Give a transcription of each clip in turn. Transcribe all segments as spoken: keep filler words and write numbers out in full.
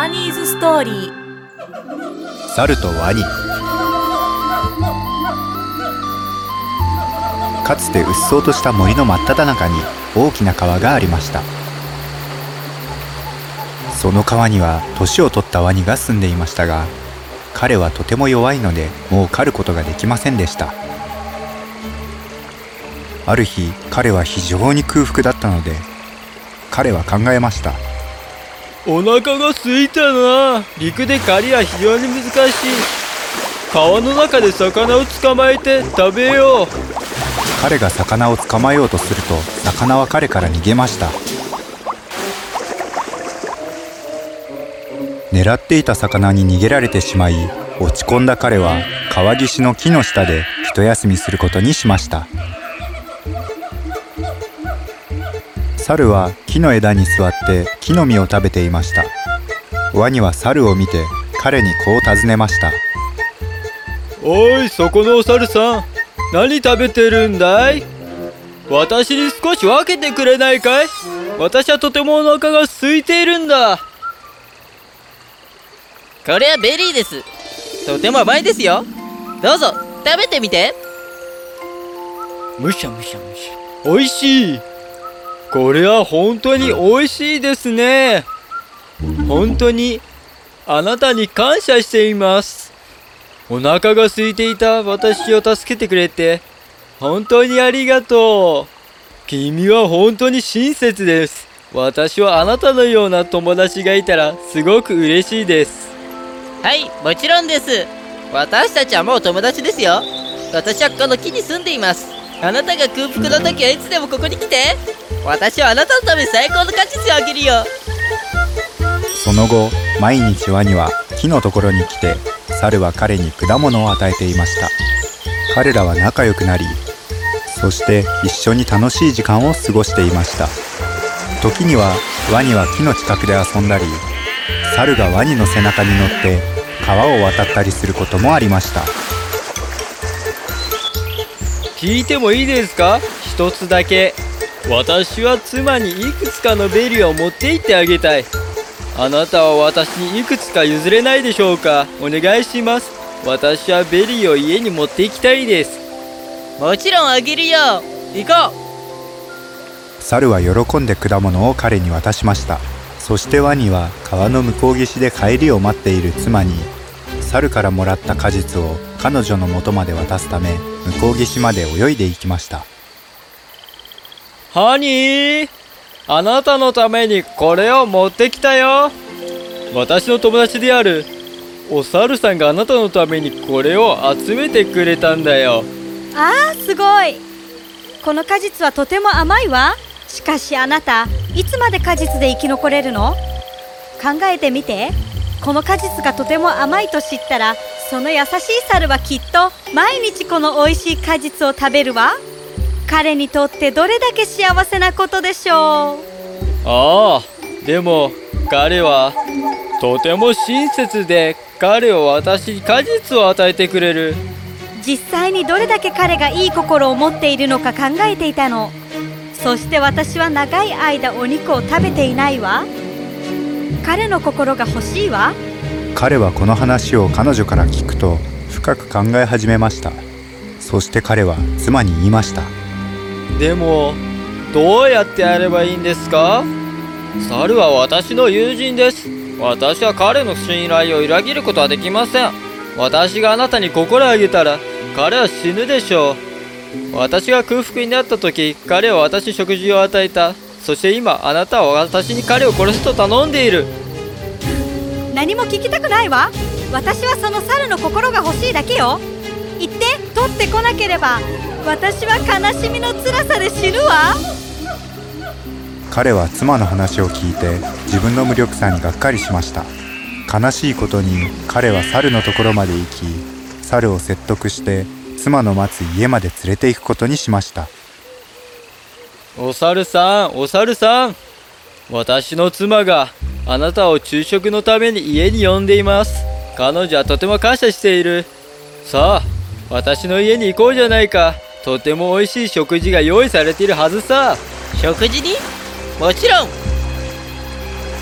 ワニーズストーリー。 猿とワニ。かつてうっそうとした森の真っ只中に大きな川がありました。その川には年を取ったワニが住んでいましたが、彼はとても弱いのでもう狩ることができませんでした。ある日、彼は非常に空腹だったので、彼は考えました。 お腹が空いたな。陸で狩りは非常に難しい。川の中で魚を捕まえて食べよう。 彼が魚を捕まえようとすると、魚は彼から逃げました。狙っていた魚に逃げられてしまい、落ち込んだ彼は川岸の木の下で一休みすることにしました。猿は木の枝に座って木の実を食べていました。ワニは猿を見て彼にこう尋ねました。 おい、そこのお猿さん、何食べてるんだい？私に少し分けてくれないかい？私はとてもお腹が空いているんだ。 これはベリーです。とても甘いですよ。どうぞ食べてみて。 むしゃむしゃむしゃ。おいしい。これは本当においしいですね。本当にあなたに感謝しています。お腹が空いていた私を助けてくれて本当にありがとう。君は本当に親切です。私はあなたのような友達がいたらすごく嬉しいです。 はい、もちろんです。私たちはもう友達ですよ。私はこの木に住んでいます。あなたが空腹の時はいつでもここに来て。私はあなたのために最高の果実をあげるよ。 その後、毎日ワニは木のところに来て、猿は彼に果物を与えていました。彼らは仲良くなり、そして一緒に楽しい時間を過ごしていました。時にはワニは木の近くで遊んだり、猿がワニの背中に乗って川を渡ったりすることもありました。 聞いてもいいですか？一つだけ。私は妻にいくつかのベリーを持って行ってあげたい。あなたは私にいくつか譲れないでしょうか？お願いします。私はベリーを家に持って行きたいです。 もちろんあげるよ。行こう。猿は喜んで果物を彼に渡しました。そしてワニは川の向こう岸で帰りを待っている妻に、猿からもらった果実を彼女の元まで渡すため、向こう岸まで泳いでいきました。 ハニー、あなたのためにこれを持ってきたよ。私の友達であるお猿さんがあなたのためにこれを集めてくれたんだよ。 ああ、すごい。この果実はとても甘いわ。しかしあなた、いつまで果実で生き残れるの？考えてみて。この果実がとても甘いと知ったら、その優しい猿はきっと毎日この美味しい果実を食べるわ。彼にとってどれだけ幸せなことでしょう。 ああ、でも彼はとても親切で、彼は私に果実を与えてくれる。 実際にどれだけ彼がいい心を持っているのか考えていたの。そして私は長い間お肉を食べていないわ。彼の心が欲しいわ。 彼はこの話を彼女から聞くと深く考え始めました。そして彼は妻に言いました。 でもどうやってやればいいんですか？猿は私の友人です。私は彼の信頼を裏切ることはできません。私があなたに心をあげたら彼は死ぬでしょう。私が空腹になった時、彼は私に食事を与えた。そして今あなたは私に彼を殺すと頼んでいる。 何も聞きたくないわ。私はその猿の心が欲しいだけよ。言って、取ってこなければ私は悲しみの辛さで死ぬわ。 彼は妻の話を聞いて自分の無力さにがっかりしました。悲しいことに彼は猿のところまで行き、猿を説得して妻の待つ家まで連れて行くことにしました。 お猿さん、お猿さん、私の妻があなたを昼食のために家に呼んでいます。彼女はとても感謝している。さあ、私の家に行こうじゃないか。とても美味しい食事が用意されているはずさ。 食事に？もちろん。 そ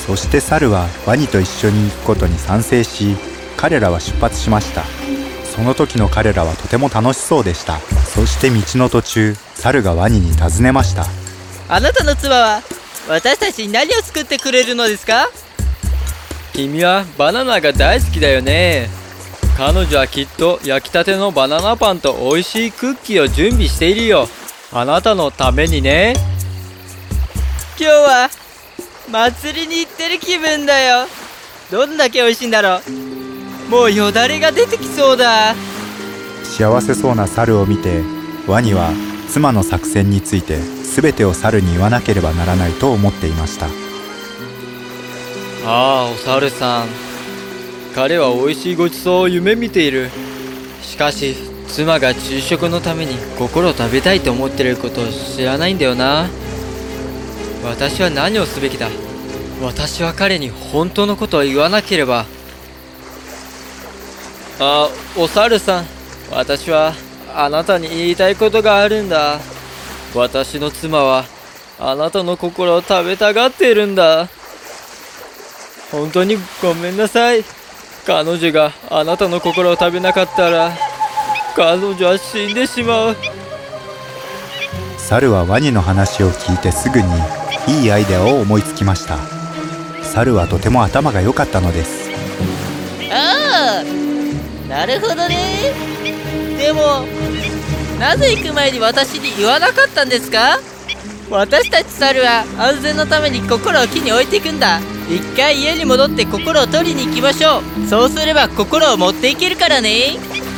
そして猿はワニと一緒に行くことに賛成し、彼らは出発しました。その時の彼らはとても楽しそうでした。そして道の途中、猿がワニに尋ねました。 あなたの妻は私たちに何を作ってくれるのですか？ 君はバナナが大好きだよね。彼女はきっと焼きたてのバナナパンと美味しいクッキーを準備しているよ。あなたのためにね。 今日は祭りに行ってる気分だよ。どんだけ美味しいんだろう。もうよだれが出てきそうだ。 幸せそうな猿を見て、ワニは妻の作戦について全てを猿に言わなければならないと思っていました。 ああ、お猿さん。彼は美味しいごちそうを夢見ている。しかし、妻が昼食のために心を食べたいと思っていることを知らないんだよな。私は何をすべきだ。私は彼に本当のことを言わなければ。あ、お猿さん。私はあなたに言いたいことがあるんだ。私の妻はあなたの心を食べたがっているんだ。本当にごめんなさい。彼女があなたの心を食べなかったら、彼女は死んでしまう。 猿はワニの話を聞いてすぐにいいアイデアを思いつきました。猿はとても頭が良かったのです。 ああ、なるほどね。でもなぜ行く前に私に言わなかったんですか？私たち猿は安全のために心を木に置いていくんだ。一回家に戻って心を取りに行きましょう。そうすれば心を持っていけるからね。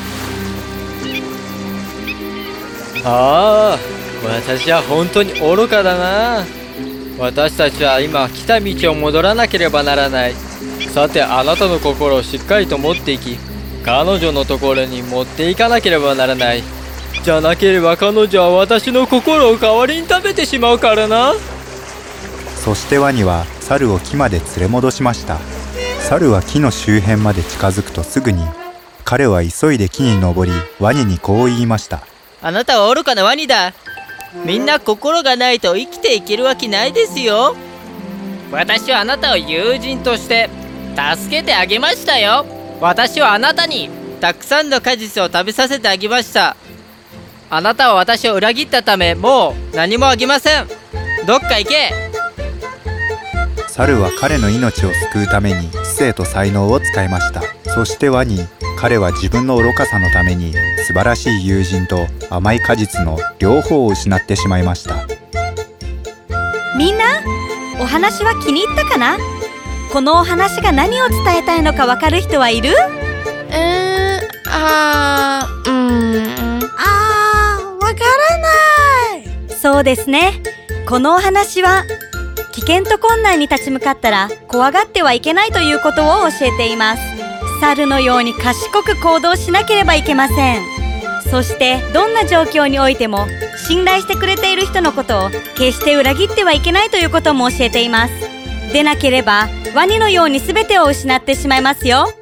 ああ、私は本当に愚かだな。私たちは今来た道を戻らなければならない。さて、あなたの心をしっかりと持っていき、彼女のところに持っていかなければならない。じゃなければ彼女は私の心を代わりに食べてしまうからな。 そしてワニは猿を木まで連れ戻しました。猿は木の周辺まで近づくとすぐに、彼は急いで木に登り、ワニにこう言いました。 あなたは愚かなワニだ。みんな心がないと生きていけるわけないですよ。私はあなたを友人として助けてあげましたよ。私はあなたにたくさんの果実を食べさせてあげました。あなたは私を裏切ったため、もう何もあげません。どっか行け。 猿は彼の命を救うために知性と才能を使いました。そしてワニ、彼は自分の愚かさのために素晴らしい友人と甘い果実の両方を失ってしまいました。 みんな、お話は気に入ったかな？このお話が何を伝えたいのかわかる人はいる？ うーん、あー、うーん、あー、わからない。 そうですね。このお話は危険と困難に立ち向かったら怖がってはいけないということを教えています。猿のように賢く行動しなければいけません。そしてどんな状況においても信頼してくれている人のことを決して裏切ってはいけないということも教えています。でなければワニのように全てを失ってしまいますよ。